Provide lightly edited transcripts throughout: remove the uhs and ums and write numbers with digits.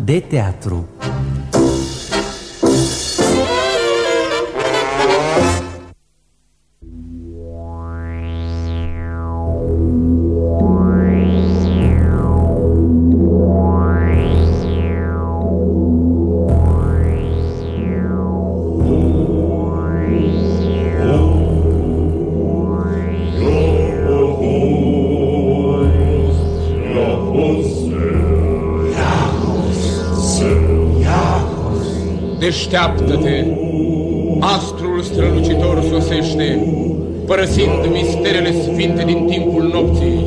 de teatru. Deșteaptă-te! Astrul strălucitor sosește, părăsind misterele sfinte din timpul nopții.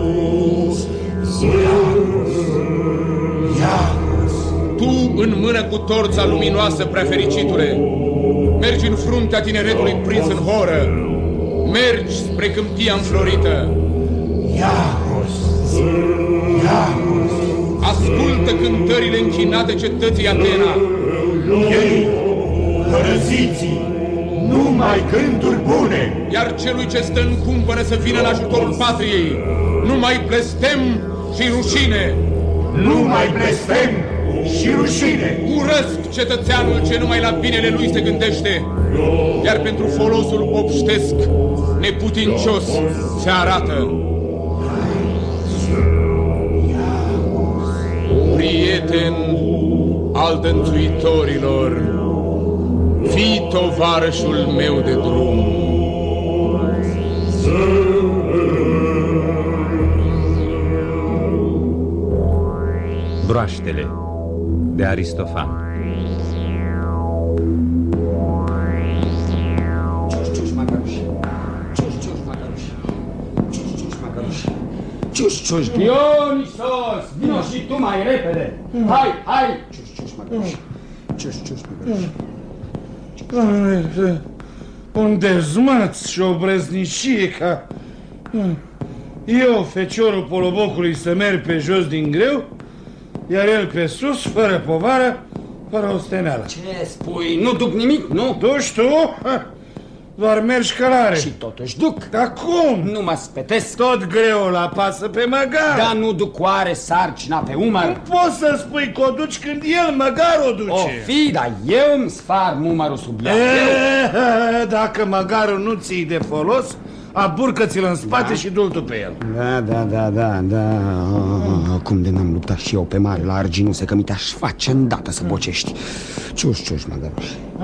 Tu, în mână cu torța luminoasă, prefericitule, mergi în fruntea tineretului prins în horă, mergi spre câmpia înflorită. Ascultă cântările închinate cetății Atena. Ei, hărăziții, numai gânduri bune. Iar celui ce stă în cumpănă să vină în ajutorul patriei, numai blestem și rușine. Numai blestem și rușine. Urăsc cetățeanul ce numai la binele lui se gândește, iar pentru folosul obștesc neputincios se arată. Prieten al dănțuitorilor, fii tovarășul meu de drum. Broaștele de Aristofan. Dionisos, vino și tu mai repede. Hai! Un dezmăț și o brăznicie ca... Eu, feciorul polobocului, să merg pe jos din greu, iar el pe sus, fără povară, fără osteneală. Ce spui? Nu duc nimic, nu? Duci tu? Doar mergi călare. Și totuși duc. Dar cum? Nu mă spetesc. Tot greul apasă pe măgar. Dar nu duc oare sarcina pe umăr? Nu poți să spui că o duci când el măgar o duce. O fi, dar eu îmi sfarm umărul sub ea. Dacă măgarul nu ți-i de folos, aburcă-ți-l în spate și du-l tu pe el. Da. Cum de n-am luptat și eu pe mare la Arginuse, că mi te-aș face îndată să bocești. Ciuș, măgăruș.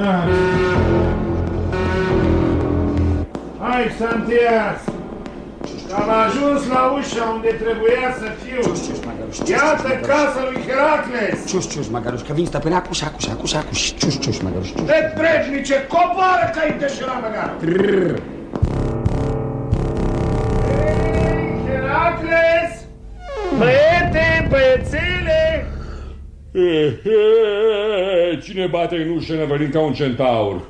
Hai, Santias! Am ajuns la ușa unde trebuia să fiu. Iată casa lui Heracles. Ciuș, măgăruș, că vin stăpâne acuș. Ciuș, măgăruș. Te trebnice, coboară că ai deșurat măgar. Heracles! Băiete, băiețele! Cine bate în ușă nevălind ca un centaur?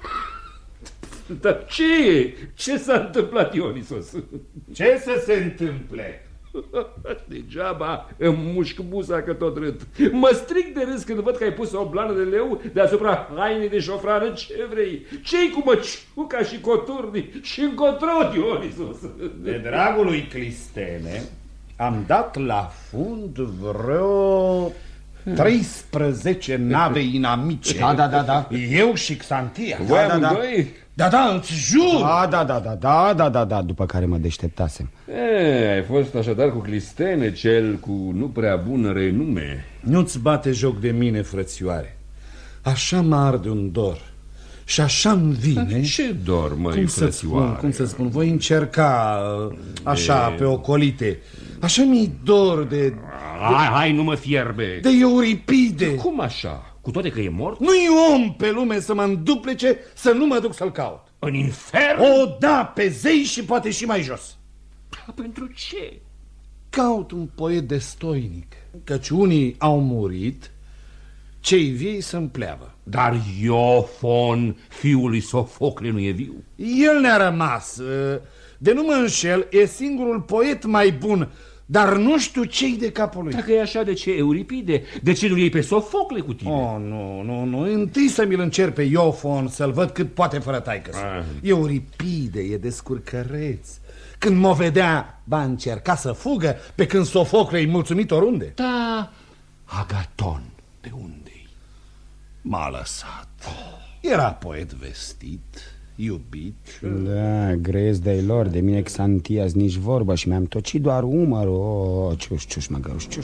Dar ce? Ce s-a întâmplat, Dionisos? Ce să se întâmple? Degeaba îmi mușc buza că tot râd. Mă stric de râs când văd că ai pus o blană de leu deasupra hainei de șofrană. Ce vrei? Ce-i cu măciuca și coturnii și încotro, Dionisos? De dragul lui Clistene am dat la fund vreo 13 nave inamice. Da. Eu și Xantia. Voi amândoi? Da, îți jur. Da, după care mă deșteptasem. Ai fost așadar cu Clistene, cel cu nu prea bun renume. Nu-ți bate joc de mine, frățioare. Așa mă arde un dor și așa-mi vine. Ce dor, măi, frățioare? Cum să spun, voi încerca așa pe ocolite. Așa mi-i dor de... Hai, nu mă fierbe. De Euripide. Cum așa? Cu toate că e mort? Nu-i om pe lume să mă înduplece să nu mă duc să-l caut. În infern? O, da, pe zei și poate și mai jos. Pentru ce? Caut un poet destoinic, căci unii au murit, cei vii să împleavă. Dar Iofon, fiul lui Sofocle, nu e viu? El ne-a rămas. De nu mă înșel, e singurul poet mai bun, dar nu știu ce-i de capul lui. Dacă e așa, de ce Euripide? De ce nu iei pe Sofocle cu tine? Oh, nu. Întâi să mi-l încerc pe Iofon, să-l văd cât poate fără taică. Euripide e descurcăreț. Când m-o vedea, va încerca să fugă, pe când Sofocle-i mulțumit oriunde. Da, Agaton, de unde-i? M-a lăsat. Era poet vestit, iubit. Da, grez de-ai lor, de mine Xantias nici vorba și mi-am tocit doar umărul. Ciuș, măgăruș, ciuș.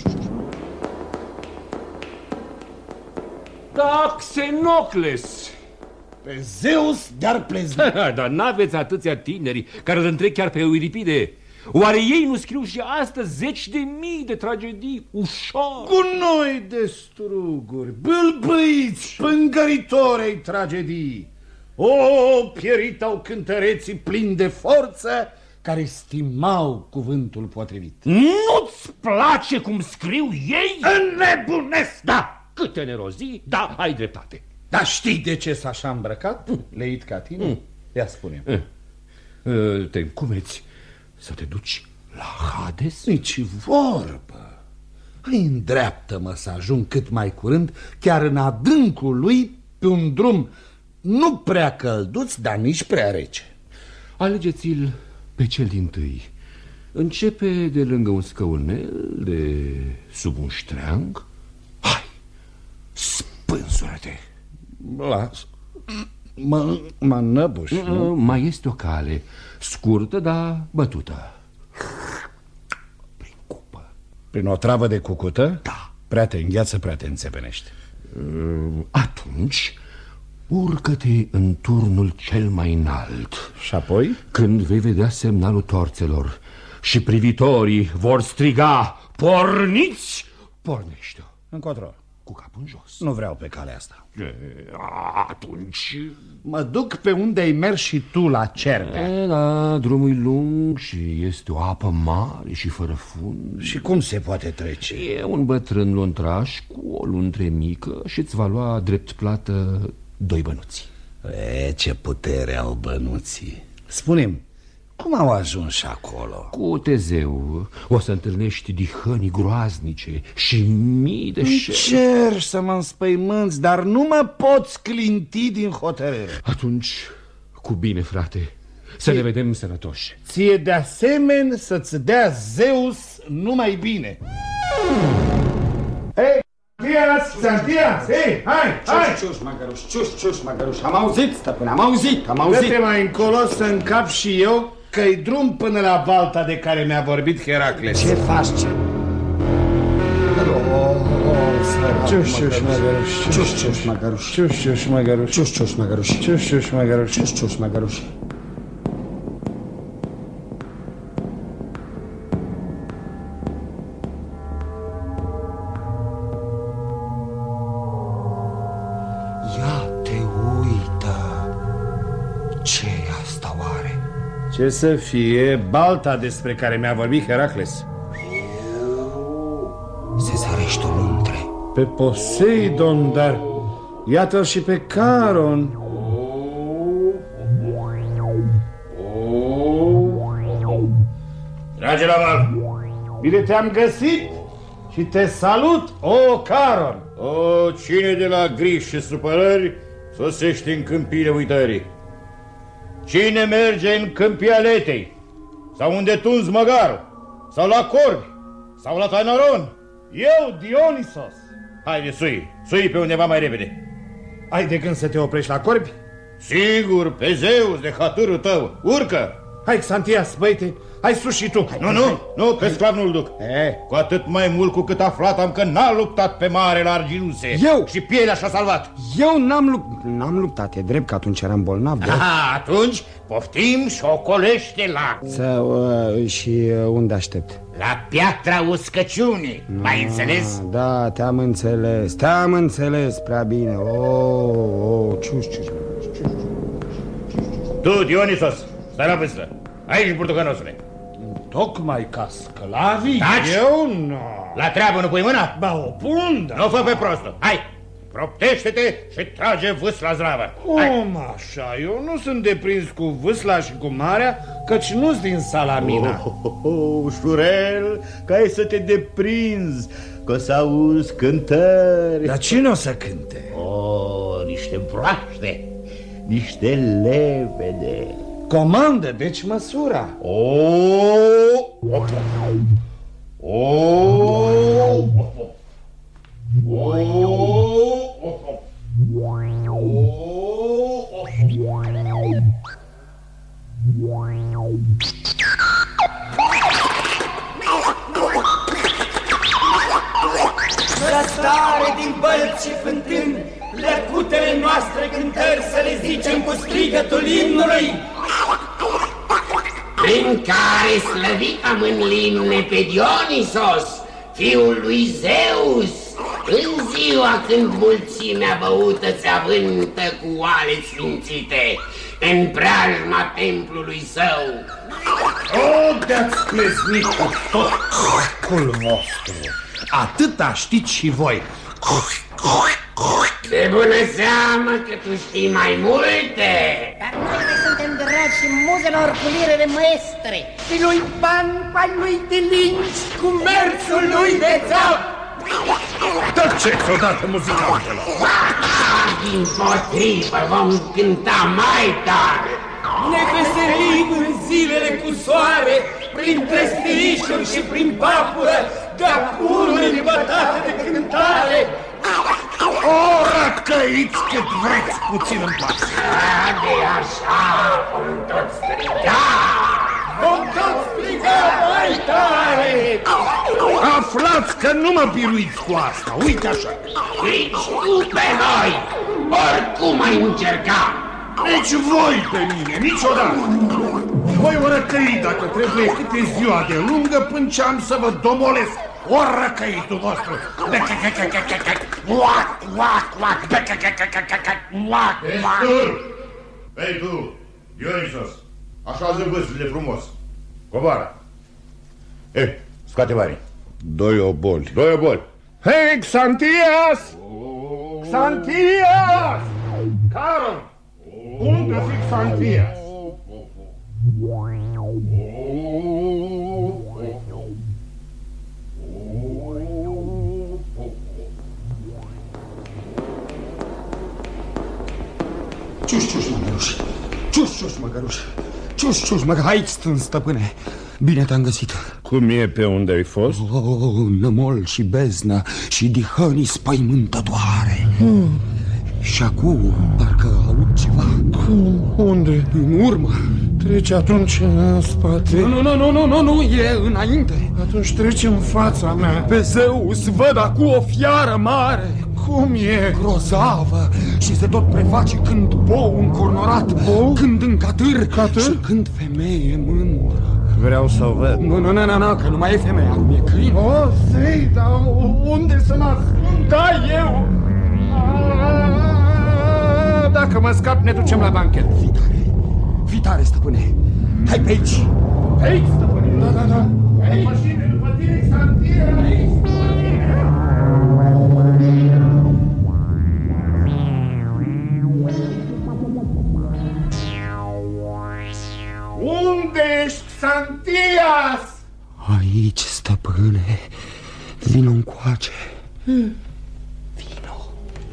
Da, Xenocles! Pe Zeus de-ar plezi. Dar n-aveți atâția tineri care îl întrec chiar pe Euripide. Oare ei nu scriu și astăzi 10.000 de tragedii ușor? Cu noi de struguri, bâlbâiți, pângăritori ai tragedii. O, pieritau cântăreții plini de forță care stimau cuvântul potrivit. Nu-ți place cum scriu ei? Înnebunesc! Da, câte nerozii, da, ai dreptate. Dar știi de ce s-a așa îmbrăcat? Leit ca tine? Ia spune-mi. Te încumeți să te duci la Hades? Nici vorbă. Îndreaptă-mă să ajung cât mai curând, chiar în adâncul lui, pe un drum nu prea călduț, dar nici prea rece. Alegeți-l pe cel dintâi. Începe de lângă un scăunel, de sub un ștreang. Hai, spânzură-te. Las. Mă năbuș. Mai este o cale, scurtă, dar bătută. Prin cupă. Prin o travă de cucută? Da. Prea te îngheață, prea te înțepenește. Atunci urcă-te în turnul cel mai înalt. Și apoi? Când vei vedea semnalul torțelor și privitorii vor striga: porniți! Pornește-o. Încotro. Cu capul în jos. Nu vreau pe calea asta. Atunci mă duc pe unde ai mers și tu, la Cerbe. Da, drumul e lung și este o apă mare și fără fund. Și cum se poate trece? E un bătrân luntraș cu o luntre mică și îți va lua drept plată 2 bănuți. Ce putere au bănuții. Spune-mi, cum au ajuns și acolo? Cu Tezeu o să întâlnești dihănii groaznice și mii de șerpi. Încerci să mă înspăimânți, dar nu mă poți clinti din hotărâre. Atunci, cu bine, frate, să ne vedem sănătoși. Ție de asemenea să-ți dea Zeus numai bine. Hei, Xantias, hei, hai! Ciuș, măgăruș, am auzit, stăpâne, am auzit. Dă-te mai încolo să încap și eu, că-i drum până la balta de care mi-a vorbit Heracles. Ce faci, ce? Ciuș, măgăruș. Ce să fie? Balta despre care mi-a vorbit Heracles. Se zărește o luntre. Pe Poseidon, dar iată-l și pe Caron. Trage la mal. Bine te-am găsit și te salut, o Caron. O, cine de la griji și supărări sosește în câmpile uitării? Cine merge în câmpii Aletei? Sau unde tunzi măgarul? Sau la corbi? Sau la Tainaron? Eu, Dionisos. Haide, sui pe undeva mai repede. Ai de gând să te oprești la corbi? Sigur, pe Zeus, de hatârul tău. Urcă! Hai, Xantias, băite, hai sus și tu. Nu, pe sclav nu-l duc. Cu atât mai mult cu cât aflat că n-a luptat pe mare la Arginuse. Eu? Și pielea și-a salvat. Eu n-am luptat, e drept că atunci eram bolnav. Atunci poftim și ocolește la... Și unde aștept? La piatra uscăciunii, m-ai înțeles? Da, te-am înțeles prea bine. Ciuș. Tu, Dionisos, stai la vâstă. Aici, burtucanosule. Tocmai ca sclavii? Taci! Eu nu. La treabă nu pui mâna? Ba, o pun, da. Nu fă pe prostul. Hai, proptește-te și trage vâsla zdravă. Cum așa? Eu nu sunt deprins cu vâsla și cu marea, căci nu-s din Salamina. Ușurel, că ai să te deprinzi, că o să auzi cântări. Dar cine o să cânte? Niște broaște, niște lepede. Comandă, deci măsura. Răstare din bălți și fântâni, lăcutele noastre cântări să le zicem cu strigătul imnului. Prin care slăvitam în limne pe Dionisos, fiul lui Zeus, în ziua când mulțimea băută se avântă cu oale sfințite în preajma templului său. O, de-ați cleznit cu tot corpul vostru. Atâta știți și voi. De bună seamă că tu știi mai multe. Dar noi suntem dragi și muzelor cu lirele maestre. Și lui Pan, al lui de linci, cu mersul lui de țap. Tăceți odată, muzicantelor! Dimpotrivă, vom cânta mai tare. Ne veselim în zilele cu soare, printre stirișuri și prin papură, de-a pururi bătate de cântare. O, răcăiți cât vreți, puțin în pas. De așa vom tot striga. Vom tot striga mai tare. Aflați că nu mă biruiți cu asta, uite așa. Nici tu pe noi, oricum ai încerca. Nici voi pe mine, niciodată. Voi o răcăi dacă trebuie câte ziua de lungă până ce am să vă domolesc o răcăitul vostru. Destul! Ei tu, Dionisos, așează vâslile frumos. Coboară. Scoate banii. 2 oboli. 2 oboli. Hei, Xantias! Xantias! Caron! Unde fi Xantias? Ciuși, măgăruș! Ciuși, măgăruș! Ciuși, măgăruș! Aici sunt, stăpâne! Bine te-am găsit! Cum e, pe unde ai fost? Nămol și beznă și dihănii spăimântătoare. Și acum parcă aud ceva. Unde? În urmă. Trece atunci în spate. Nu, e înainte. Atunci trece în fața mea. Pe Zeus văd acum o fiară mare. Cum e? Grozavă. Și se tot preface când bou încornorat, când în catâr și când femeie mândră. Vreau să o văd. Nu, că nu mai e femeie, acum e câine. O, zei, dar unde să mă ascund? Da, eu! Dacă mă scap, ne ducem la banchet. Vitare, stăpâne. Hai pe aici. Pe aici, stăpâne. Da. Ai mașini după tine, Xantias. Unde ești, Xantias? Aici, stăpâne. Vino încoace. Vino.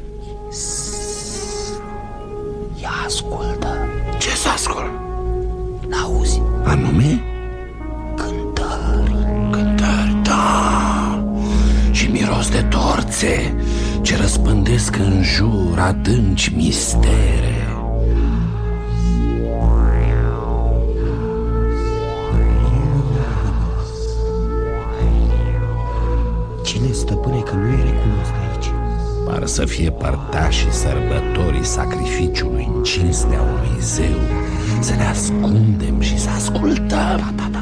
Ia ascultă. Ce să ascult? N-auzi? Anume? Cântări, da. Și miros de torțe ce răspândesc în jur adânci mistere. Cine, stăpâne, că nu-i recunosc aici? Par să fie părtașii sărbătorii sacrificiului în cinstea unui zeu. Să ne ascundem și să ascultăm. Da.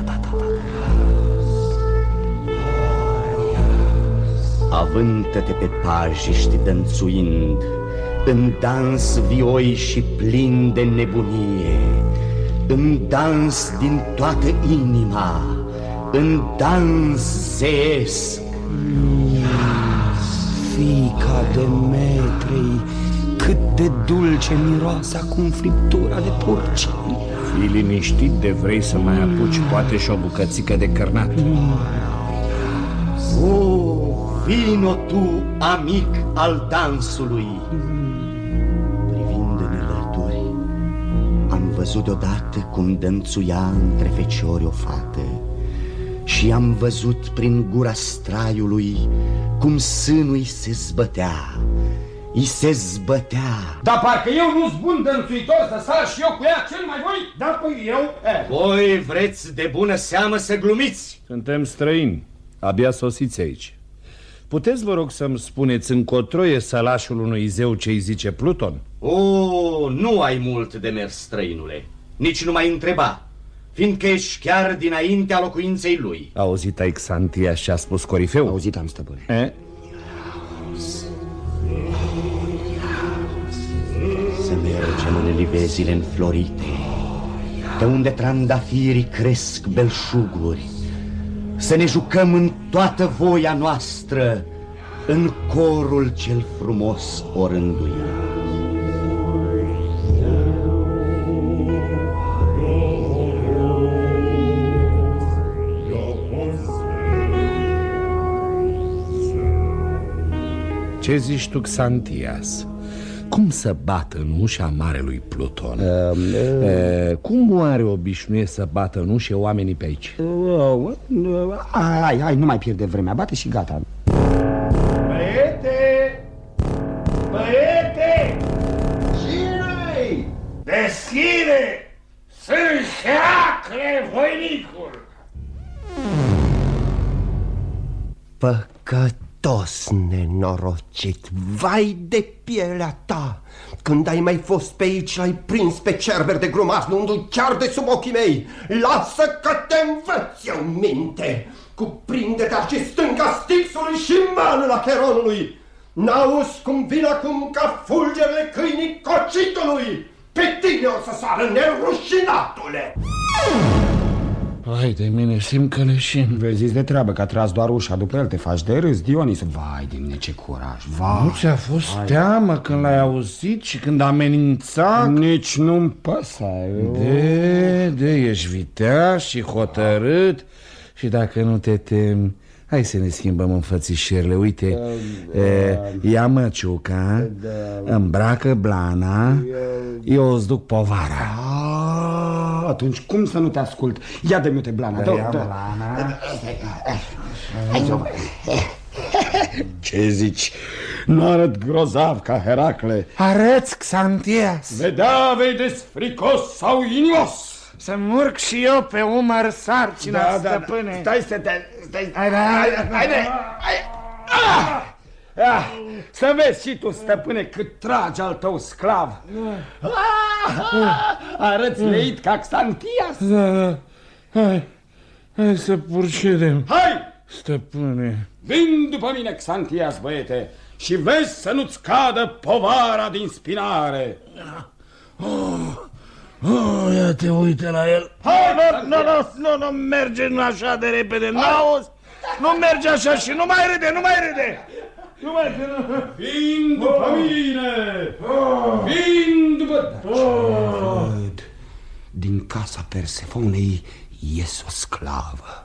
Avântă-te pe pajiști dănțuind, în dans vioi și plin de nebunie, în dans din toată inima, în dans zeesc. Fiica Demetrei, cât de dulce miroase acum friptura de porcini. Fii liniștit, de vrei să mai apuci poate și o bucățică de cărnat. O, vino tu, amic al dansului. Privind în alături, am văzut deodată cum dănțuia între feciori o fată Și am văzut prin gura straiului cum sânul se zbătea. I se zbătea. Dar parcă eu nu-s bun dănțuitor să sar și eu cu ea cel mai voi? Da, păi eu? Voi vreți de bună seamă să glumiți? Suntem străini, abia sosiți aici. Puteți, vă rog, să-mi spuneți încotro e sălașul unui zeu ce-i zice Pluton? Nu ai mult de mers, străinule. Nici nu mai întreba, fiindcă ești chiar dinaintea locuinței lui. Auzit ai Xantia și a spus Corifeu? Auzit am, stăpâne. Să mergem în livezile înflorite, pe unde trandafirii cresc belșuguri. Să ne jucăm în toată voia noastră, în corul cel frumos orânduia. Ce zici tu, Xantias? Cum să bată în ușa marelui Pluton? Cum oare obișnuie să bată în ușe oamenii pe aici? Hai, nu mai pierde vremea, bate și gata. Băiete! Băiete! Cine-i? Deschide! Sunt Heracle, voinicul! Păcătos nenorocit, vai de pielea ta! Când ai mai fost pe aici, l-ai prins pe cerber de grumazul chiar de sub ochii mei. Lasă că te învăț eu minte. Cuprinde-te și stânga stixului și mană la cheronului. N-auzi cum vin acum ca fulgerele câinii cocitului. Pe tine o să sară, nerușinatule! Vai de mine, simt că leșin. Vezi de treabă că a tras doar ușa după el, te faci de râs, Dionis. Vai de mine, ce curaj, vai. Nu ți-a fost teamă când l-ai auzit și când a amenințat? Nici nu-mi păsa. Ești viteaz și hotărât. Și dacă nu te temi, hai să ne schimbăm înfățișările. Uite, ia măciuca, îmbracă blana, eu îți duc povara. Atunci cum să nu te ascult? Ia dă-mi te blana. Ce zici? Nu arăt grozav ca Heracle? Arăți, Xantias. Vedea, vei desfricos sau inimos. Să-mi urc și eu pe umăr sarcina, stăpâne. Stai să te... Haide. Să vezi și tu, stăpâne, cât trage al tău sclav. Arăți leit ca Xantias. Da. Hai să purcedem. Hai! Stăpâne. Vin după mine, Xantias, băiete, și vezi să nu-ți cadă povara din spinare. Ia te uite la el. Hai, nu merge așa de repede. N-auzi? Nu merge așa și nu mai râde. Vin după mine! Vin după... Văd, din casa Persefonei ies o sclavă.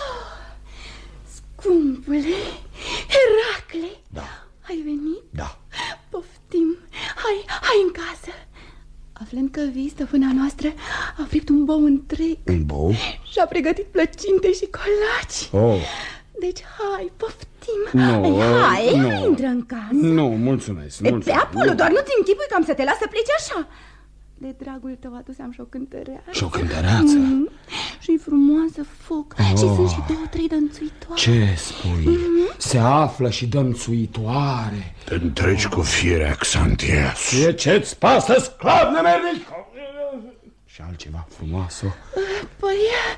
Scumpule, Heracle. Da. Ai venit? Da. Poftim, hai în casă. Aflând că vii, stăpâna noastră a fript un bou întreg. Un bou? Și-a pregătit plăcinte și colaci. Deci hai, poftim. Hai, intră în casă. Nu, mulțumesc. Pe Apollo, doar nu-ți închipui că am să te las să pleci așa. De dragul tău adusem și o cântăreață. Și o cântăreață? Și-i frumoasă foc. Și sunt și 2-3 dănțuitoare. Ce spui? Se află și dănțuitoare. Te întregi cu firea, Xantias. Ce-ți pasă, sclav nemernic? Și altceva frumoasă? Păi,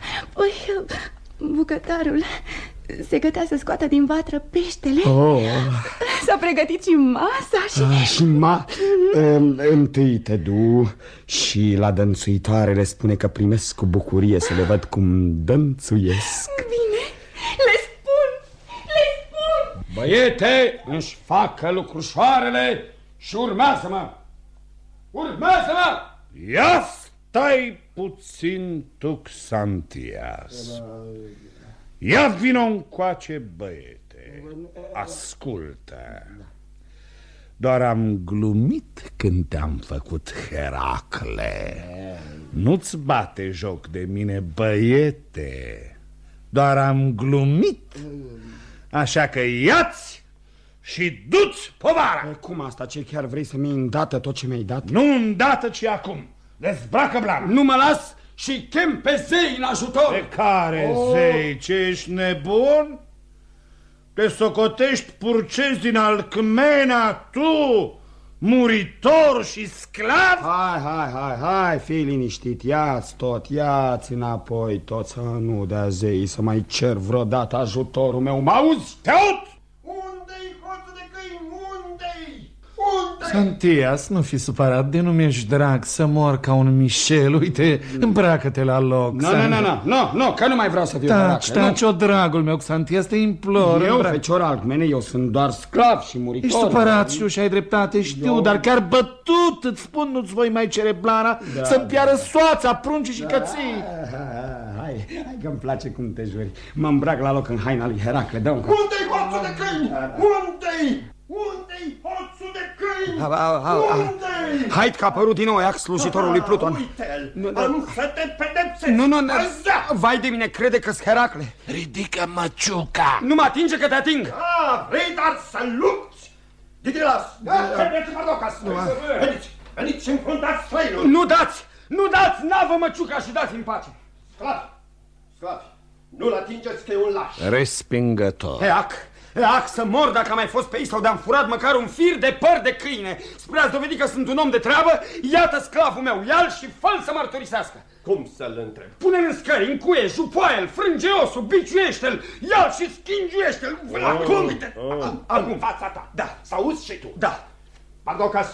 bucătarul se gătea să scoată din vatră peștele. S-a pregătit și masa și... Întâi te du și la dănțuitoare le spune că primesc cu bucurie să le văd cum dănțuiesc. Bine, le spun. Băiete, își facă lucrușoarele și urmează-mă. Ia stai puțin tu, Xantias. Ia vino încoace, băiete. Ascultă. Doar am glumit când te-am făcut Heracle. Nu-ți bate joc de mine, băiete. Doar am glumit. Așa că ia-ți și du-ți povara. Cum asta? Ce, chiar vrei să-mi iei îndată tot ce mi-ai dat? Nu îndată, ci acum. Dezbracă blana. Nu mă las și chem pe zei în ajutor. Pe care zei? Ce ești nebun? Te socotești purcezi din Alcmena, tu, muritor și sclav? Hai, fii liniștit, ia-ți tot, ia-ți înapoi tot, să nu dea zei să mai cer vreodată ajutorul meu, m-auzi? Te aud! Unde-i, hoțul de câini, unde-i? Santias, nu fi supărat, de nu mi-ești drag să mor ca un Michel. Uite, îmbracă-te la loc. Nu, că nu mai vreau să fiu drag. Taci-o, dragul meu, Santias, te implor. Eu, fecior Alcmene, eu sunt doar sclav și muritor. Ești supărat, știu, și ai dreptate, știu, dar chiar bătut, îți spun, nu-ți voi mai cere blana să-mi piară soața, prunci și căței. Hai că-mi place cum te juri. Mă îmbrac la loc în haina lui Heracle, dă-mi. Unde-i, hoțul de câini? Unde-i? Unde-i, hoțul de câini? Unde-i? Hai că a apărut din nou Ajax, slujitorul lui Pluton. Uite-l, am să te pedepsesc. Nu, vai de mine, crede că-s Heracle. Ridică măciuca. Nu mă atinge că te ating. Vrei dar să lupți? Didilas, haideți, Mardocas. Veniți și înfruntați străinul. Nu dați, navă măciuca și dați-mi pace. Sclavi, nu-l atingeți că e un laș. Respingător. Eac, să mor dacă am mai fost pe ei sau de-am furat măcar un fir de păr de câine. Spre a-ți dovedi că sunt un om de treabă, iată sclavul meu, ia-l și fă-l să mărturisească. Cum să-l întreb? Pune-l în scări, încuie, jupoaie-l, frânge osul, biciuiește-l, ia-l și schingiuiește-l. Acum, În fața ta. Da. Să auzi și tu. Da. Mardocas,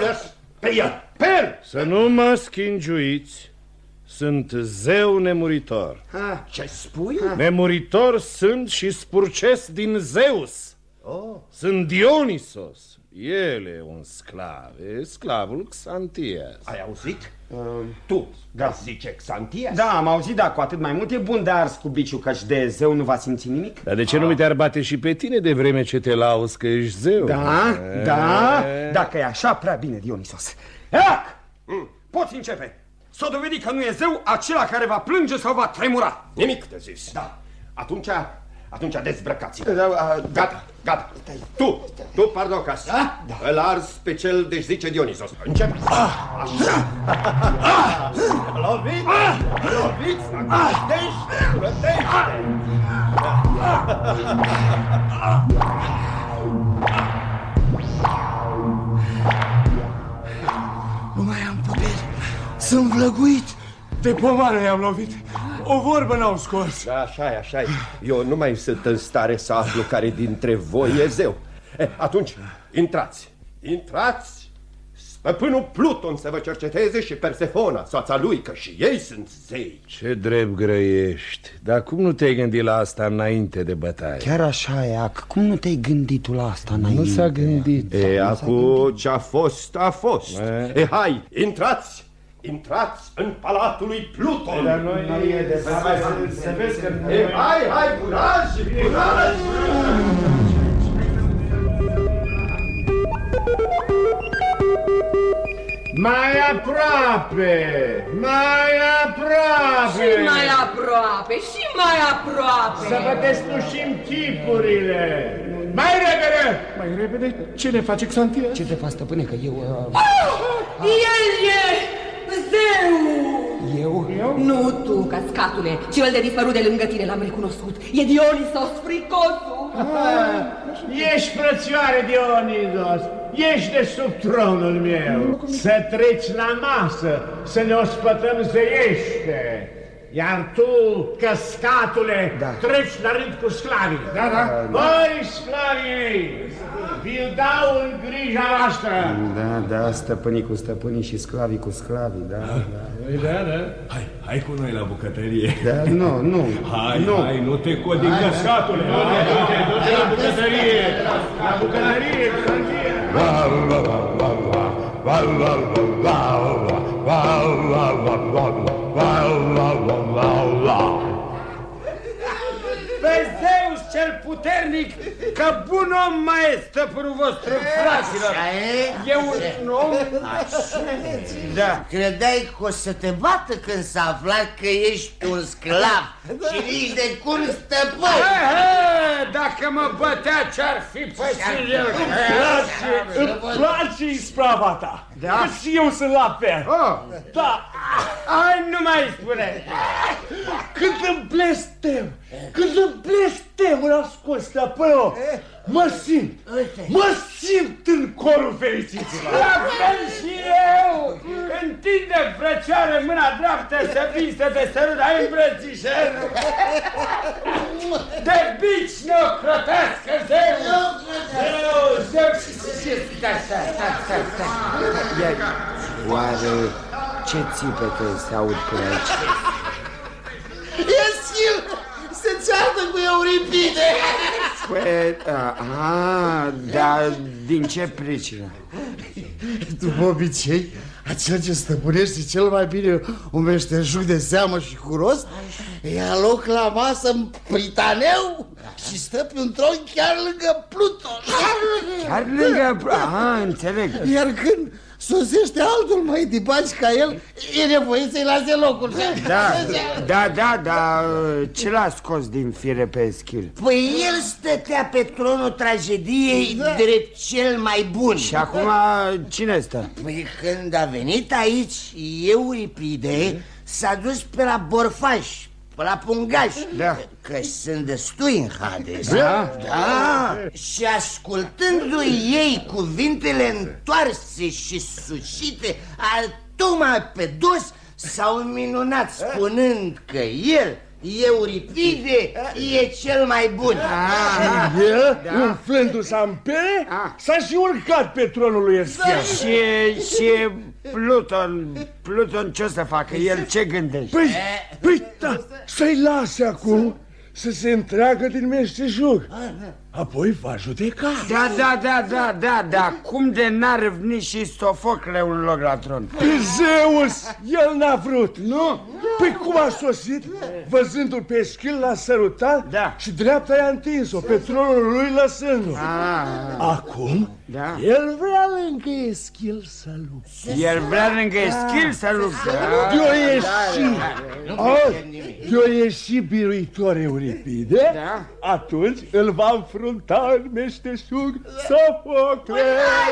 pe el. Să nu mă schingiuiți. Sunt zeu nemuritor. Ce spui? Nemuritor sunt și spurcesc din Zeus. Sunt Dionisos. El e un sclav, e sclavul Xantias. Ai auzit? Tu zice Xantias? Da, am auzit, da, cu atât mai mult e bun de ars cu biciu, căci de zeu nu va simți nimic. Dar de ce nu mi te-ar bate și pe tine de vreme ce te lauzi că ești zeu? Da, dacă e așa, prea bine, Dionisos. Eac! Poți începe. S-o dovedi că nu e zeu acela care va plânge sau va tremura. Nimic de zis. Da. Atunci dezbrăcați-vă. Gata. Tu, Mardocas. Da? Îl arzi pe cel de zice Dionisos. Încep. Așa. Loviți. Rătește. Nu mai am putere. Sunt vlăguit. De pomană i-am lovit. O vorbă n-au scos. Da, așa e. Eu nu mai sunt în stare să aflu care dintre voi e zeu. Atunci, intrați. Stăpânul Pluton să vă cerceteze și Persefona, soața lui, că și ei sunt zei. Ce drept grăiești. Dar cum nu te-ai gândit la asta înainte de bătaie? Chiar așa, Eac. Cum nu te-ai gândit tu la asta înainte? Nu s-a gândit. Acum ce-a fost, a fost. Hai, intrați în palatul lui Pluton. Dar noi e de să vezi că... Hai, curaj! Mai aproape! Și mai aproape! Să vă deslușim chipurile! Mai repede! Ce ne face Xantias? Ce te faci, stăpâne, că eu... El e zeu! Eu? Nu tu, căscatule, cel de dispărut de lângă tine l-am recunoscut. E Dionisos, fricosul! Ești, frățioare Dionisos, ești de sub tronul meu. Să treci la masă, să ne ospătăm zeiește. Iar tu, căscatule, treci la rând cu sclavii. Voi, sclavii, vi-l dau în grija voastră. Da, stăpânii cu stăpânii și sclavii cu sclavii, da. Hai cu noi la bucătărie. Da, nu. Hai, nu te codi, căscatule. Du-te la bucătărie. La bucătărie, Pe Zeus cel puternic că bun om mai e stăpânul vostru, fraților. E un om... Da. Credeai că o să te bată când s-a aflat că ești un sclav și nici de cum stăpân? Dacă mă bătea, ce-ar fi pățit el? Îmi place isprava ta. Că și eu sunt la fel. Da. Hai, nu mai spune. Când îmi blestem în ascult, stăpânul, mă simt în corul fericiților. La fel și eu. Întinde frăcioare mâna dreaptă să vii să te sărut, ai îmbrățișări. De bici neocrotească, zeu. Oare ce țipete se aud până aici? Eschil se ceartă cu Euripide. Păi, dar din ce pricină? După obicei, acel ce stăpânește cel mai bine un meșteșug de seamă și cu rost ia loc la masă în pritaneu și stă pe un tron chiar lângă Pluton. Chiar lângă Pluton? Înțeleg. Iar când sosește altul mai dibaci ca el, e nevoie să-i lase locul. Da, ce l-a scos din fire pe Eschil? Păi el stătea pe tronul tragediei drept cel mai bun. Și acum cine stă? Păi când a venit aici Euripide, s-a dus pe la borfași, pe la pungași, că sunt destui în Hades. Da. Și ascultându-i ei cuvintele întoarse și sucite al tocmai pe dos, s-au minunat spunând că el, Euripide, e cel mai bun. Și el, umflându-se în pere, s-a și urcat pe tronul lui Eschil. Și Pluton ce o să facă? El ce gândește? Păi da, să-i lase acum să se întreagă din meșteșug. Apoi va judeca. Da, cum de n-a râvnit și Sofocle un loc la tron? Pe Zeus, el n-a vrut, nu? Păi cum a sosit? Văzându-l pe Eschil l-a sărutat și dreapta i-a întins-o pe tronul lui lăsându-l. Acum, el vrea lângă Eschil să lupte. El vrea lângă Eschil să lupte? De-o ieși biruitor Euripide, atunci îl va înfrunta în meșteșug Sofocle.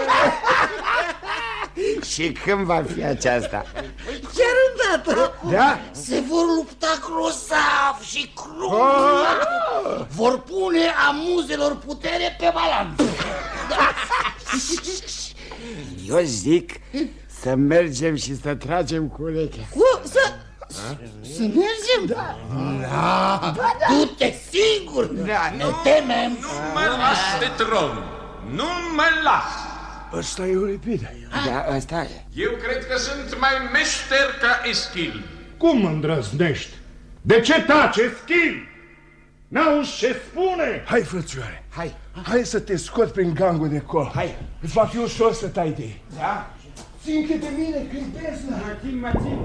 Și când va fi aceasta? Chiar îndată. Se vor lupta grozav și crunt. Vor pune amuzelor putere pe balan. Eu zic să mergem și să tragem cu urechea. Să mergem? Da. Du-te singur. Ne temem. Nu mă las de tron. Nu mă las. Ăsta e Euripide. Da, ăsta e. Eu cred că sunt mai meșter ca Eschil. Cum îndrăznești? De ce taci, Eschil? N-auzi ce spune? Hai, frățioare. Hai să te scot prin gangul de col. Îți va fi ușor să tai de ei. Da? Țin-te de mine când bezna. Mă țin.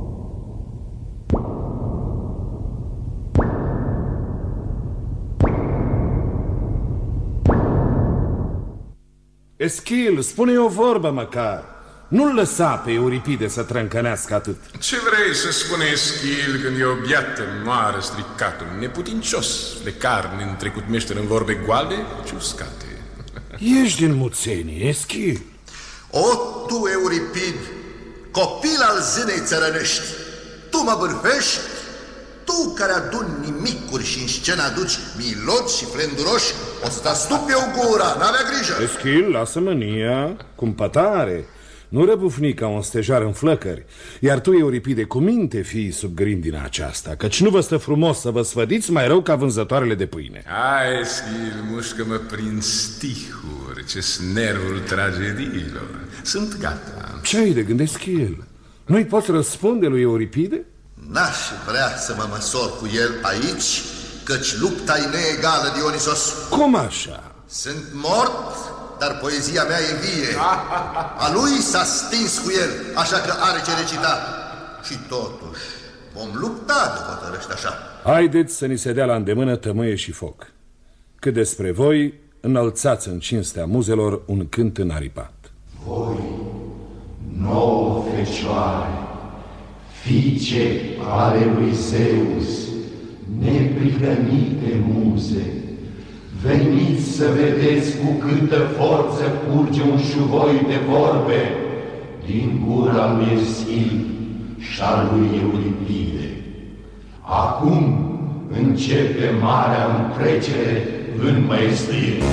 Eschil, spune-i o vorbă măcar. Nu-l lăsa pe Euripide să trâncănească atât. Ce vrei să spune Eschil când e o biată moară stricatul, neputincios de carne întrecut meșter în vorbe goale și uscate? Ești din muțenie, Eschil. O, tu, Euripid, copil al zânei țărănești, tu mă bârfești? Tu care aduni nimicuri și în scenă aduci miloți și flenduroși, o să te astup eu gura, n-avea grijă. Eschil, lasă mânia, cumpătare. Nu răbufni ca un stejar în flăcări. Iar tu, Euripide, cu minte fii sub grindina aceasta, căci nu vă stă frumos să vă sfădiți mai rău ca vânzătoarele de pâine. Hai, Eschil, mușcă-mă prin stihuri, ce-s nervul tragediilor. Sunt gata. Ce ai de gând, Eschil? Nu-i poți răspunde lui Euripide? N-aș vrea să mă măsor cu el aici, căci lupta e neegală, Dionisos. Cum așa? Sunt mort, dar poezia mea e vie. A lui s-a stins cu el, așa că are ce recita. Și totuși vom lupta, după hotărăște așa. Haideți să ni se dea la îndemână tămâie și foc. Cât despre voi, înălțați în cinstea muzelor un cânt înaripat. Voi, nouă fecioare, fiice ale lui Zeus, neprihănite muze, veniți să vedeți cu câtă forță curge un șuvoi de vorbe din gura lui Eschil și-a lui Euripide. Acum începe marea întrecere în măestrie.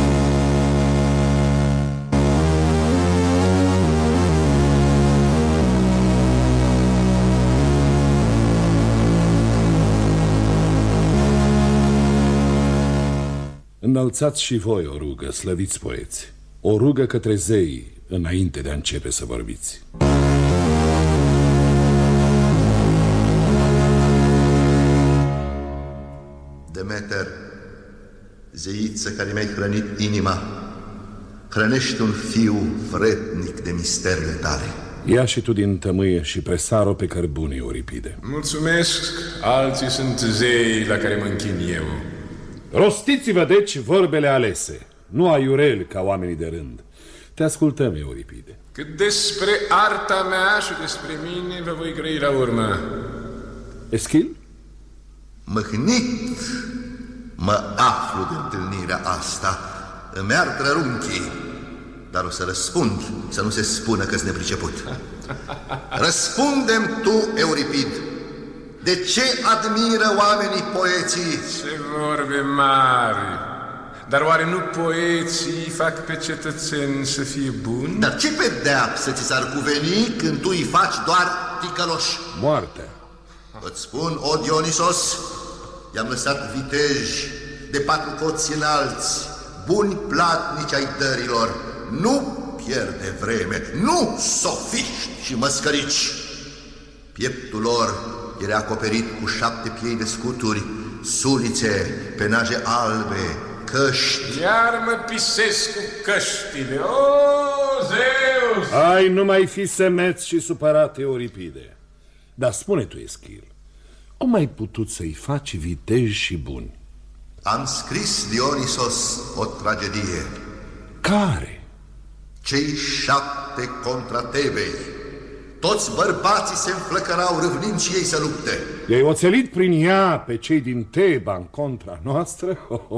Înălțați și voi o rugă, slăviți poeți, o rugă către zei înainte de a începe să vorbiți. Demeter, zeiță care mi-ai hrănit inima, hrănește un fiu vrednic de misterile tale. Ia și tu din tămâie și presaro pe cărbune, Euripide. Mulțumesc, alții sunt zei la care mă închin eu. Rostiți-vă deci vorbele alese, nu aiureli ca oamenii de rând. Te ascultăm, Euripide. Cât despre arta mea și despre mine vă voi grăi la urmă. Eschil? Mâhnit mă aflu de întâlnirea asta. Îmi ard rărunchii, dar o să răspund, să nu se spună că-s nepriceput. Răspundem tu, Euripid, de ce admiră oamenii poeții? Ce vorbe mari! Dar oare nu poeții fac pe cetățeni să fie buni? Dar ce pedeapsă ți s-ar cuveni când tu îi faci doar ticăloși? Moartea. Îți spun, o Dionisos, i-am lăsat viteji de 4 coți înalți, buni platnici ai dărilor. Nu pierde vreme, nu sofiști și măscărici. Pieptul lor era acoperit cu 7 piei de scuturi, sulițe, penaje albe, căști. Iar mă pisesc cu căștile. O, Zeus! Ai, nu mai fi semeț și supărat, Euripide. Dar spune tu, Eschil, cum ai putut să-i faci viteji și buni? Am scris, Dionisos, o tragedie. Care? Cei 7 contra Tebei. Toți bărbații se înflăcărau râvnind și ei să lupte. I-ai oțelit prin ea pe cei din Teba în contra noastră?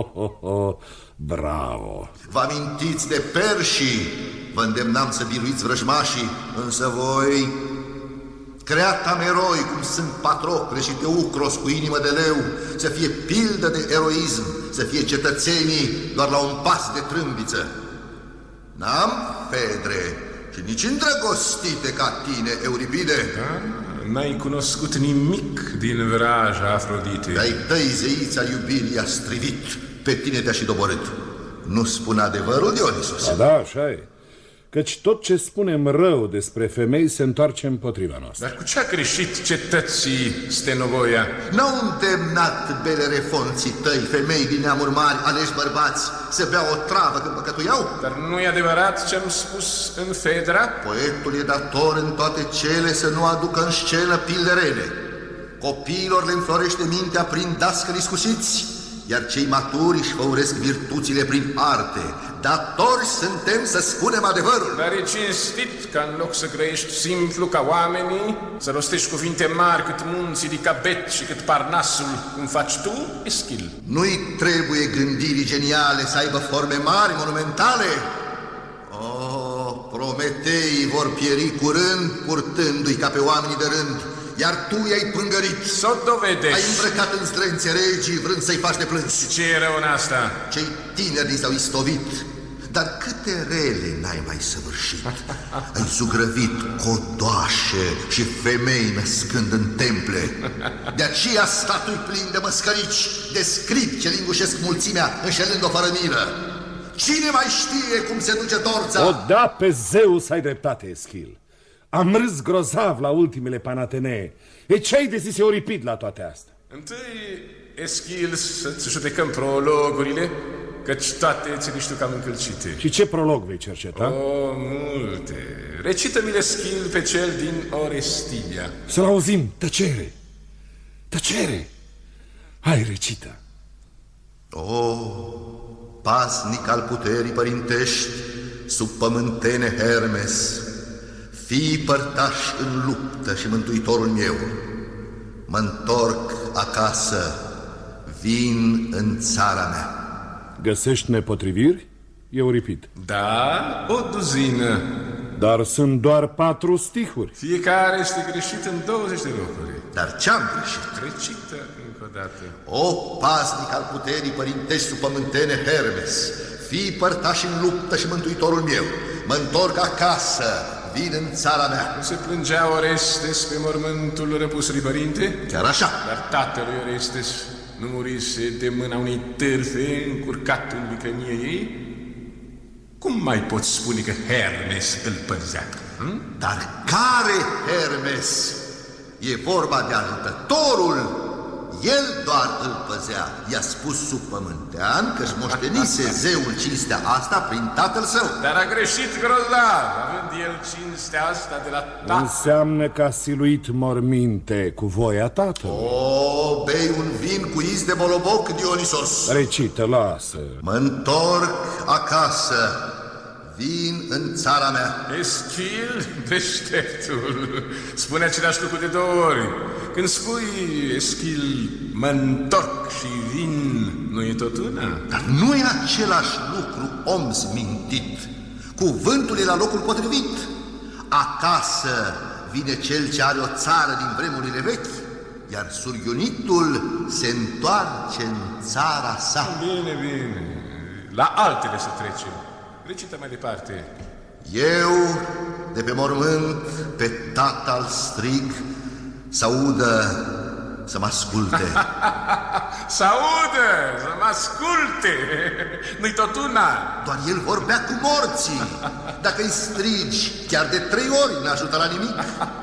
Bravo! Vă amintiți de perșii? Vă îndemnam să biruiți vrăjmașii, însă voi, creatam eroi cum sunt Patrocle și Teucros cu inimă de leu, să fie pildă de eroism, să fie cetățenii doar la un pas de trâmbiță. N-am Fedre și nici îndrăgostite ca tine, Euripide. Da? N-ai cunoscut nimic din vraja Afrodite. Ai tăi zeița iubirii a strivit, pe tine te-a și doborât. Nu spun adevărul, Dionisos? Da, așa e. Căci tot ce spunem rău despre femei se întoarce împotriva noastră. Dar cu ce a greșit cetății Stenovoia? N-au îndemnat belerefonții tăi, femei din neamuri mari, aleși bărbați, să bea o travă când păcătuiau? Dar nu e adevărat ce-am spus în Fedra? Poetul e dator în toate cele să nu aducă în scenă pilde rele. Copiilor le înflorește mintea prin dascăli iscusiți, iar cei maturi își făuresc virtuțile prin arte. Datori suntem să spunem adevărul. Dar e cinstit ca în loc să grăiești simplu ca oamenii, să rostești cuvinte mari cât munții Licabet și cât Parnasul, cum faci tu, Eschil. Nu-i trebuie gândirii geniale să aibă forme mari, monumentale? Oh, Prometeii vor pieri curând, purtându-i ca pe oamenii de rând. Iar tu i-ai pângărit. S-o dovedești. Ai îmbrăcat în zdrențe regii, vrând să-i faci de plâns. Ce e rău în asta? Cei tineri s-au istovit. Dar câte rele n-ai mai săvârșit? Ai zugrăvit codoașe și femei născând în temple. De aceea statui plin de măscărici, de scribi ce lingușesc mulțimea, înșelând-o fără milă. Cine mai știe cum se duce torța? O, da, pe Zeus ai dreptate, Eschil. Am râs grozav la ultimele Panatenee. E ce-ai de zis, Euripid, la toate astea? Întâi, Eschil, să-ți judecăm prologurile, căci toate ți le știu cam încălcite. Și ce prolog vei cerceta? O, multe. Recită-mi, Eschil, pe cel din Orestilia. Să-l auzim. Tăcere. Tăcere. Hai, recită. O, pasnic al puterii părintești, sub pământene Hermes, fii părtaș în luptă și mântuitorul meu, mă întorc acasă, vin în țara mea. Găsești nepotriviri, Euripid? Da, o duzină. Dar sunt doar 4 stihuri. Fiecare este greșit în 20 de locuri. Dar ce-am greșit? Recită încă o dată. O, pasnic al puterii părintești sub pământene Hermes, fii părtaș în luptă și mântuitorul meu, mă întorc acasă, vin în țara mea. Nu se plângea Orestes pe mormântul răpusului părinte? Chiar așa. Dar tatălui Orestes nu murise de mâna unei târfe încurcat în vicrănie ei? Cum mai poți spune că Hermes îl păzea? Dar care Hermes? E vorba de ajutătorul. El doar îl păzea. I-a spus subpământean că-și moștenise zeul cinstea asta prin tatăl său. Dar a greșit grozav, având el cinstea asta de la tatăl. Înseamnă că a siluit morminte cu voia tatălui. O, bei un vin cu iz de boloboc, Dionisos. Recită, lasă. Mă întorc acasă, vin în țara mea. Eschil, deșteptul, spune același lucru de 2 ori. Când spui, Eschil, mă întorc și vin, nu e tot una? Dar nu e același lucru, om smintit. Cuvântul e la locul potrivit. Acasă vine cel ce are o țară din vremurile vechi, iar surghiunitul se întoarce în țara sa. Bine, bine. La altele să trecem. Recită mai departe. Eu, de pe mormânt, pe tatăl strig, să audă, să mă asculte. Să audă, să mă asculte. Nu-i tot una. Doar el vorbea cu morții. Dacă îi strigi chiar de 3 ori, n-ajută la nimic.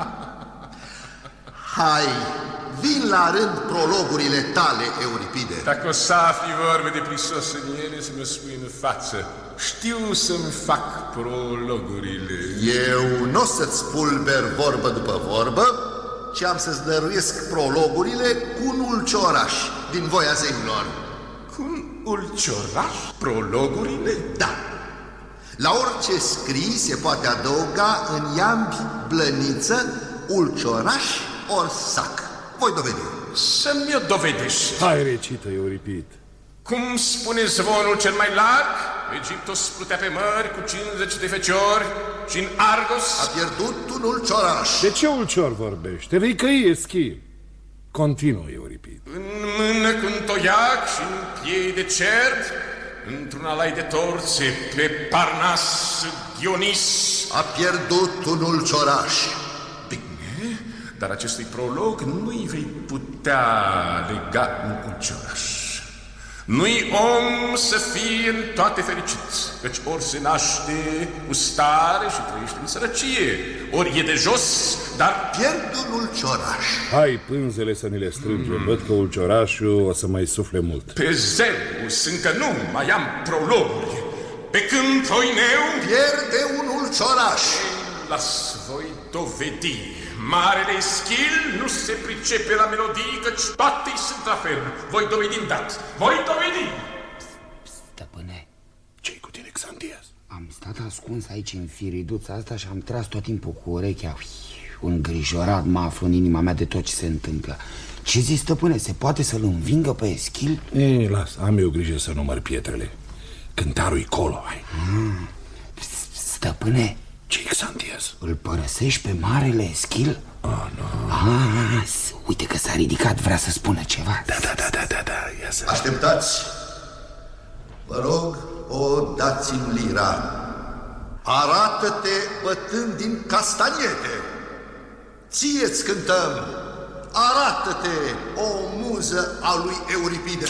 Hai, vin la rând prologurile tale, Euripide. Dacă o să afli vorbe de prisos în ele, să mă spui în față. Știu să-mi fac prologurile. Eu nu o să-ți spulber vorbă după vorbă, ci am să-ți dăruiesc prologurile cu un ulcioraș din voia zeilor. Cu un ulcioraș? Prologurile? Da. La orice scris se poate adăuga în iambi, blăniță, ulcioraș ori sac. Voi dovedi. Să-mi o dovedești. Hai, recită, Euripid. Cum spune zvonul cel mai larg, Egiptos plutea pe mări cu 50 de feciori și în Argos a pierdut un ulcioraș. De ce ulcior vorbește? Vei căi, Eschil. Continuă, Euripid. În mână cu un toiac și în piei de cert, într-un alai de torțe pe Parnas Dionis a pierdut un ulcioraș. Bine, dar acestui prolog nu-i vei putea lega un ulcioraș. Nu-i om să fie în toate fericiți, căci ori se naște cu stare și trăiește în sărăcie, ori e de jos, dar pierd un ulcioraș. Hai, pânzele să ni le strângem, văd că ulciorașul o să mai sufle mult. Pe Zeus încă nu mai am prologuri, pe când Toineu pierde un ulcioraș. Las voi dovedi. Marele Eschil nu se pricepe la melodii, căci toate sunt la fel. Voi dovedi îndată. Voi dovedi! Stăpâne. Ce-i cu tine, Xantias? Am stat ascuns aici în firiduța asta și am tras tot timpul cu urechea. Îngrijorat mă aflu în inima mea de tot ce se întâmplă. Ce zici, stăpâne, se poate să-l învingă pe Eschil? Ei, las, am eu grijă să număr pietrele. Cântarul-i colo, hai. Stăpâne. Ce-i, Xantias? Îl părăsești pe marele Eschil? Nu. Uite că s-a ridicat, vrea să spună ceva. Da, ia să... Așteptați. Vă rog, o dați-mi lira. Arată-te bătând din castaniete. Ție-ți cântăm. Arată-te, o muză a lui Euripide.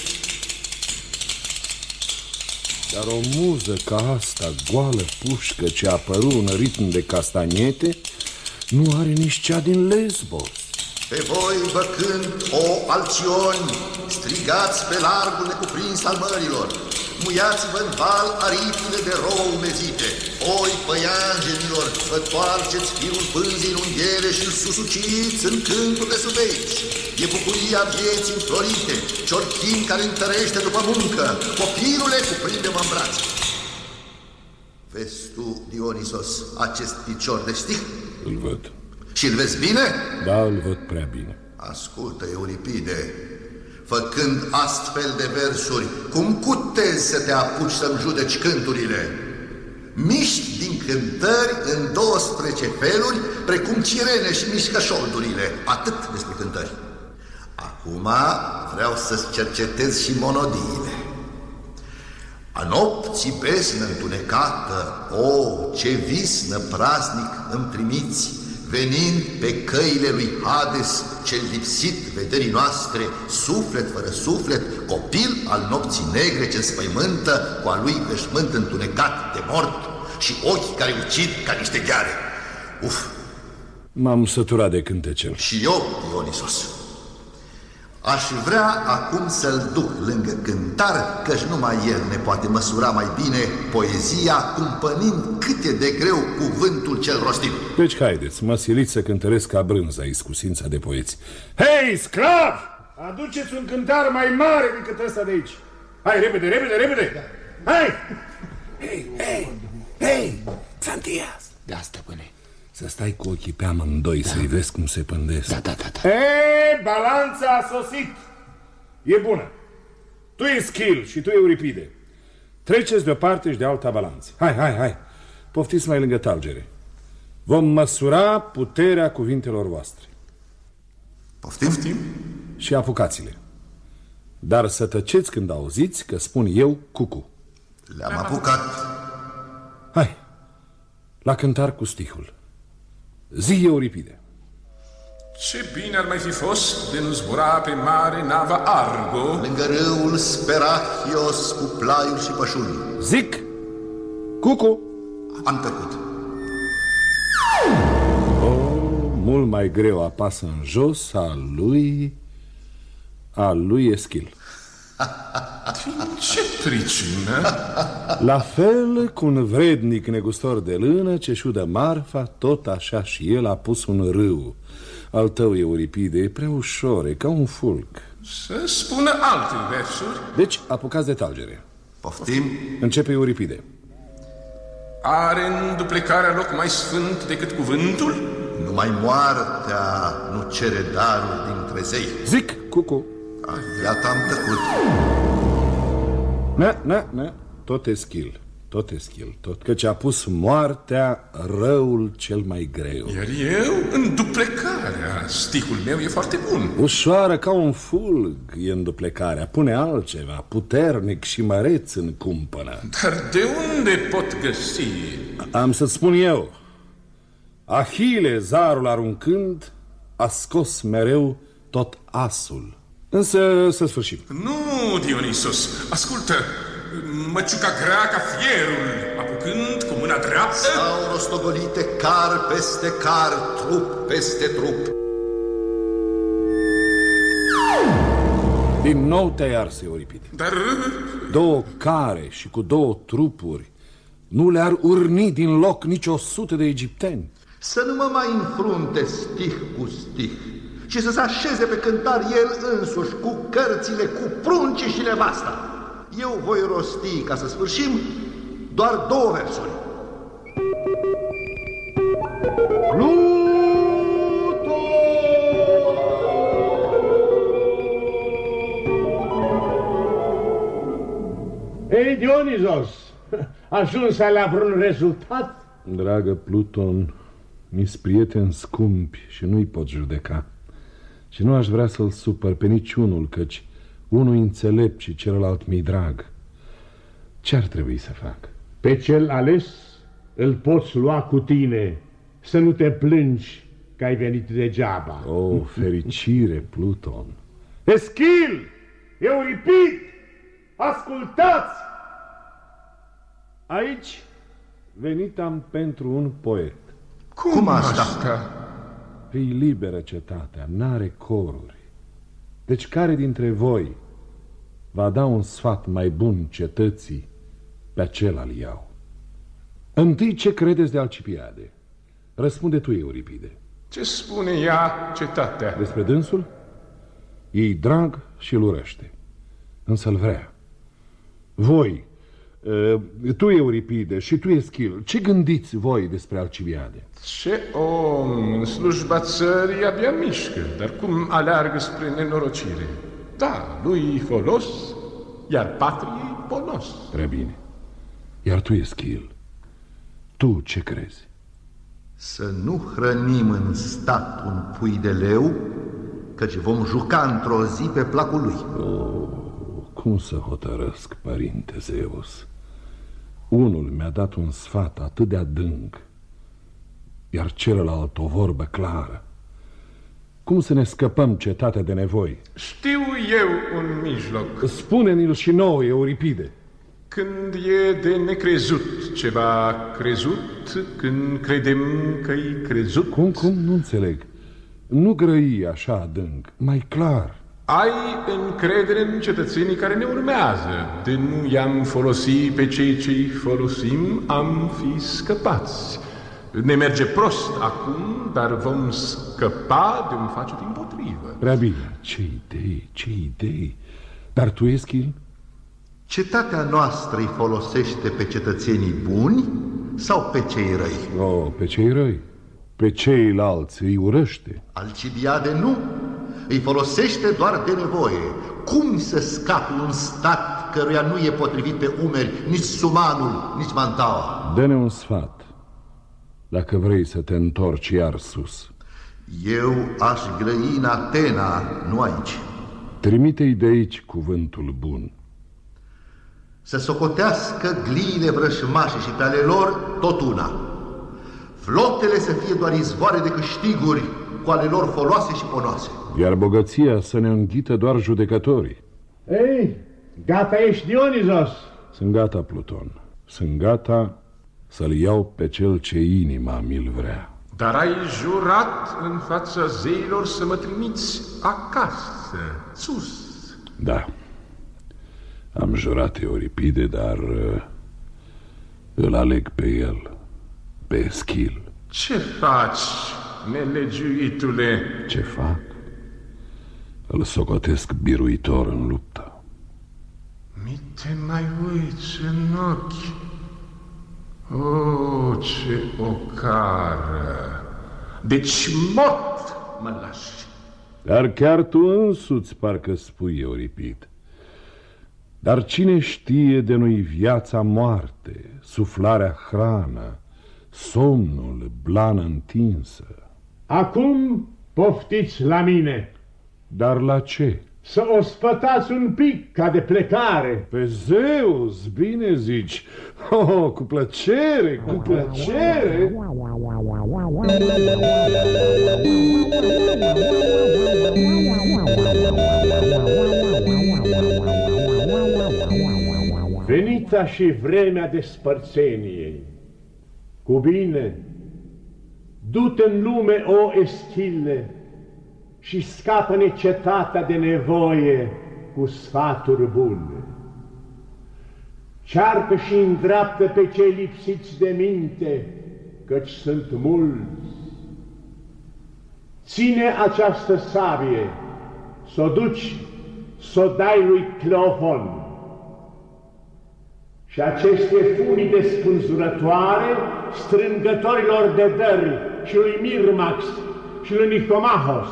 Dar o muză ca asta, goală pușcă ce a apărut în ritm de castaniete, nu are nici cea din Lesbos. Pe voi vă cânt, o alcioni, strigați pe largul necuprins al mărilor. muiați-vă în val aripile de rouă umezite. Voi, păianjenilor, vă toarceți firul pânzii în unghiere și-l susuciți în cântul de suveici. E bucuria vieții înflorite, ciorchin care întărește după muncă. Copilule, cuprinde-mă în brațe. Vezi tu, Dionisos, acest picior de stih? Îl văd. Și îl vezi bine? Da, îl văd prea bine. Ascultă, Euripide, făcând astfel de versuri, cum cutezi să te apuci să-mi judeci cânturile? Miști din cântări în 12 feluri, precum cirene și mișcă șoldurile. Atât despre cântări. Acum vreau să-ți cercetez și monodiile. A nopții besnă întunecată, o, ce visnă praznic îmi trimiți, venind pe căile lui Hades, cel lipsit vederii noastre, suflet fără suflet, copil al nopții negre ce înspăimântă cu a lui veșmânt întunecat de mort și ochi care ucid ca niște gheare. Uf! M-am săturat de cântecel. Și eu, Dionisos. Aș vrea acum să-l duc lângă cântar, căci numai el ne poate măsura mai bine poezia, cumpănind cât e de greu cuvântul cel rostit. Deci haideți, mă siliți să cântăresc ca brânza iscusința de poeți. Hei, sclav! Aduceți un cântar mai mare decât ăsta de aici. Hai, repede, repede, repede! Hai! Hei, Xantias! Da, stăpâne. Să stai cu ochii pe amândoi, să-i vezi cum se pândesc. Da. Balanța a sosit. E bună. Tu, Eschil, și tu, Euripide, treceți de o parte și de alta balanță. Hai. Poftiți mai lângă talgere. Vom măsura puterea cuvintelor voastre. Poftim? Și apucați-le. Dar să tăceți când auziți că spun eu cucu. Le-am apucat. Hai, la cântar cu stihul. Zi, Euripide. Ce bine ar mai fi fost de nu zbura pe mare nava Argo, lângă râul Sperachios cu plaiul și pășunii. Zic, cucu. Am tăcut. Mult mai greu apasă în jos a lui Eschil. Din ce pricină? La fel cu un vrednic negustor de lână ce șudă marfa, tot așa și el a pus un râu. Al tău, Euripide, e prea ușor, e ca un fulg. Să spună alte versuri. Deci, apucați de talgere. Poftim? Începe Euripide. Are în duplecarea loc mai sfânt decât cuvântul? Numai moartea nu cere darul dintre zei. Zic, cucu. Iată am tăcut. Ne, tot Eschil, căci a pus moartea răul cel mai greu. Iar eu, în duplecarea, stihul meu e foarte bun. Ușoară ca un fulg e în duplecarea, pune altceva, puternic și măreț în cumpănă. Dar de unde pot găsi? Am să-ți spun eu. Ahile, zarul aruncând, a scos mereu tot asul. Însă să sfârșim. Nu, Dionisos, ascultă. Măciuca grea ca fierul, apucând cu mâna dreaptă. Stau rostogolite car peste car, trup peste trup. Din nou te-ai ars, Euripide. Dar... Două care și cu două trupuri nu le-ar urni din loc nici 100 de egipteni. Să nu mă mai înfrunte stih cu stih și să se așeze pe cântar el însuși cu cărțile, cu pruncii și nevasta. Eu voi rosti, ca să sfârșim, doar 2 versuri. Pluto! Ei, Dionisos, ajuns la vreun rezultat? Dragă Pluton, mi-s prieteni scumpi și nu-i pot judeca. Și nu aș vrea să-l supăr pe niciunul, căci unul înțelept și celălalt mi-i drag. Ce-ar trebui să fac? Pe cel ales îl poți lua cu tine, să nu te plângi că ai venit degeaba. O, fericire, Pluton! Eschil! Euripid! Ascultați! Aici venit am pentru un poet. Cum asta? Fii liberă cetatea, n-are coruri. Deci care dintre voi va da un sfat mai bun cetății, pe acela-l iau. Întâi, ce credeți de Alcibiade? Răspunde tu, Euripide. Ce spune ea, cetatea? Despre dânsul? Ei drag și îl urăște, însă îl vrea. Voi, tu, Euripide, și tu, Eschil, ce gândiți voi despre Alcibiade? Ce om în slujba țării abia mișcă, dar cum aleargă spre nenorocire. Da, lui folos, iar patriei ponos. Prea bine. Iar tu, Eschil, tu ce crezi? Să nu hrănim în stat un pui de leu, căci vom juca într-o zi pe placul lui. Cum să hotărăsc, părinte Zeus? Unul mi-a dat un sfat atât de adânc, iar celălalt o vorbă clară. Cum să ne scăpăm cetatea de nevoi? Știu eu un mijloc. Spune-ni-l și nouă, Euripide. Când e de necrezut ceva crezut, când credem că-i crezut... Cum? Nu înțeleg. Nu grăi așa adânc, mai clar. Ai încredere în cetățenii care ne urmează. De nu i-am folosit pe cei ce-i folosim, am fi scăpați. Ne merge prost acum, dar vom scăpa de un face dimpotrivă. Prea bine. Ce idei. Dar tu, Eschil? Cetatea noastră îi folosește pe cetățenii buni sau pe cei răi? Pe cei răi. Pe ceilalți îi urăște. Alcibiade nu. Îi folosește doar de nevoie. Cum să scape un stat căruia nu e potrivit pe umeri nici Sumanul, nici Mantaua? Dă-ne un sfat, dacă vrei să te întorci iar sus. Eu aș grăi în Atena, nu aici. Trimite-i de aici cuvântul bun. Să socotească gliile vrășmașe și pe ale lor tot una. Flotele să fie doar izvoare de câștiguri cu ale lor foloase și ponoase. Iar bogăția să ne înghită doar judecătorii. Ei, gata ești, Dionizos? Sunt gata, Pluton. Sunt gata să-l iau pe cel ce inima mi-l vrea. Dar ai jurat în fața zeilor să mă trimiți acasă, sus. Da. Am jurat, Euripide, dar îl aleg pe el, pe Eschil. Ce faci, nelegiuitule? Ce fac? Îl socotesc biruitor în luptă. Mi te mai uiți în ochi. O, ce ocară! Deci mort mă lași. Dar chiar tu însuți parcă spui, Euripid. Dar cine știe de noi viața moarte, suflarea hrană, somnul, blană întinsă? Acum poftiți la mine. Dar la ce? Să o spătați un pic ca de plecare. Pe Zeus, bine zici. Cu plăcere, cu plăcere. Venița și vremea despărțeniei. Cu bine, du-te în lume, o Eschile, și scapă-ne cetatea de nevoie cu sfaturi bune. Cearcă și îndreaptă pe cei lipsiți de minte, căci sunt mulți. Ține această sabie, s-o duci, s-o dai lui Cleofon. Și aceste funii de spânzurătoare strângătorilor de dări și lui Mirmax și lui Nicomahos.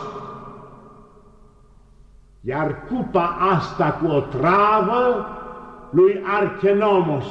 Iar cupa asta cu o travă lui Archenomos.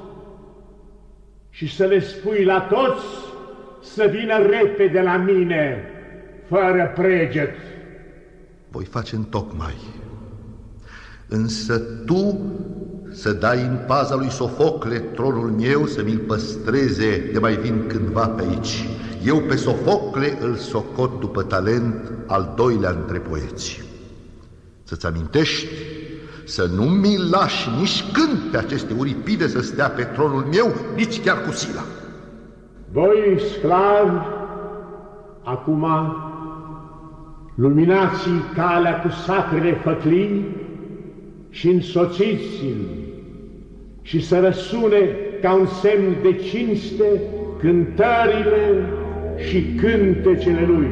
Și să le spui la toți să vină repede la mine, fără preget. Voi face întocmai. Însă tu să dai în paza lui Sofocle tronul meu, să mi-l păstreze de mai vin cândva pe aici. Eu pe Sofocle îl socot după talent al doilea între poeți. Să-ți amintești să nu mi lași nici când pe aceste Euripide să stea pe tronul meu, nici chiar cu Sila. Voi, sclavi, acum luminați calea cu sacrele făclii și însoțiți-l și să răsune ca un semn de cinste cântările și cântecele lui.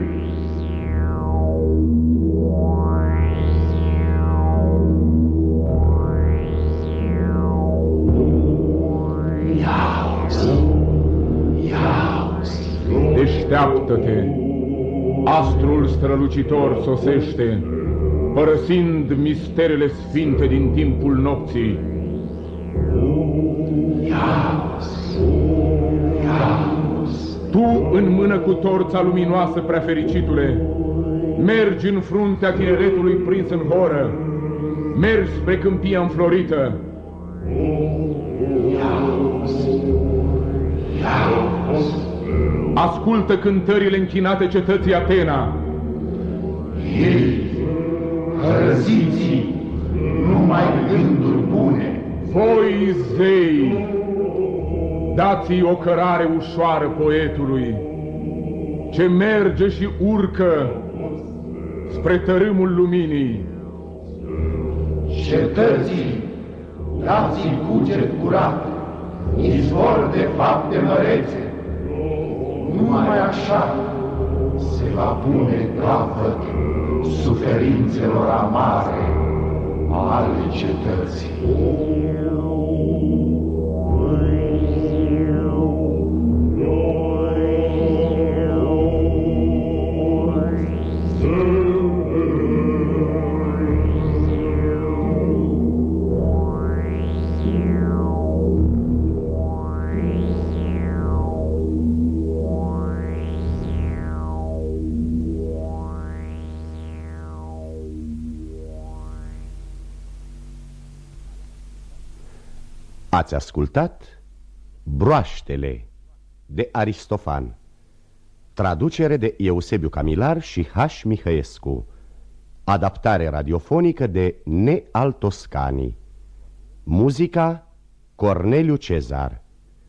Deșteaptă-te! Astrul strălucitor sosește, părăsind misterele sfinte din timpul nopții. Tu, în mână cu torța luminoasă, preafericitule, mergi în fruntea tineretului prins în horă, mergi spre câmpia înflorită. Ascultă cântările închinate cetății Atena. Ei, hărăziți-i, numai gânduri bune. Voi, zei, dați-i o cărare ușoară poetului, ce merge și urcă spre tărâmul luminii. Cetății, dați-i cuget curat, izvor de fapte mărețe. Numai așa se va pune capăt suferințelor amare ale cetății. Ați ascultat Broaștele de Aristofan, traducere de Eusebiu Camilar și H. Mihăescu, adaptare radiofonică de Neal Toscani, muzica Corneliu Cezar.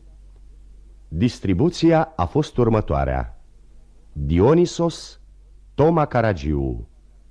Distribuția a fost următoarea: Dionisos Toma Caragiu,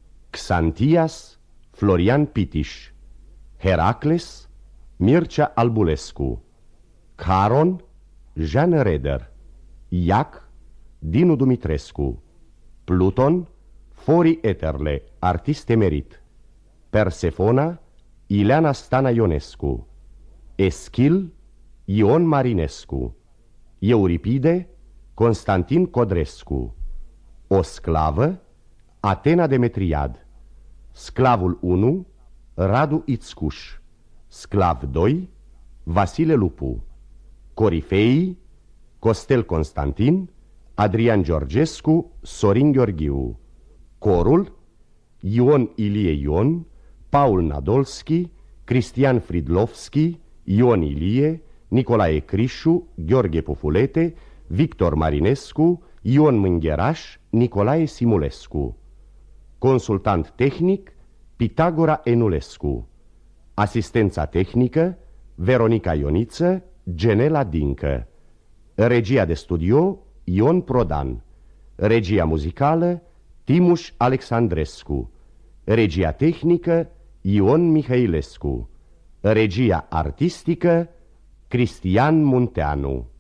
Xantias Florian Pitiș, Heracles Mircea Albulescu, Caron Jean Reder, Iac Dinu Dumitrescu, Pluton Fori Eterle, artist emerit, Persefona Ileana Stana Ionescu, Eschil Ion Marinescu, Euripide Constantin Codrescu, o sclavă Atena Demetriad, sclavul 1 Radu Ițcuș, sclav 2 Vasile Lupu, corifeii Costel Constantin, Adrian Georgescu, Sorin Gheorghiu, corul Ion Ilie Ion, Paul Nadolski, Cristian Fridlovski, Ion Ilie, Nicolae Crișu, Gheorghe Pufulete, Victor Marinescu, Ion Mângheraș, Nicolae Simulescu, consultant tehnic Pitagora Enulescu, asistența tehnică Veronica Ioniță, Genela Dincă, regia de studio Ion Prodan, regia muzicală Timuș Alexandrescu, regia tehnică Ion Mihailescu, regia artistică Cristian Munteanu.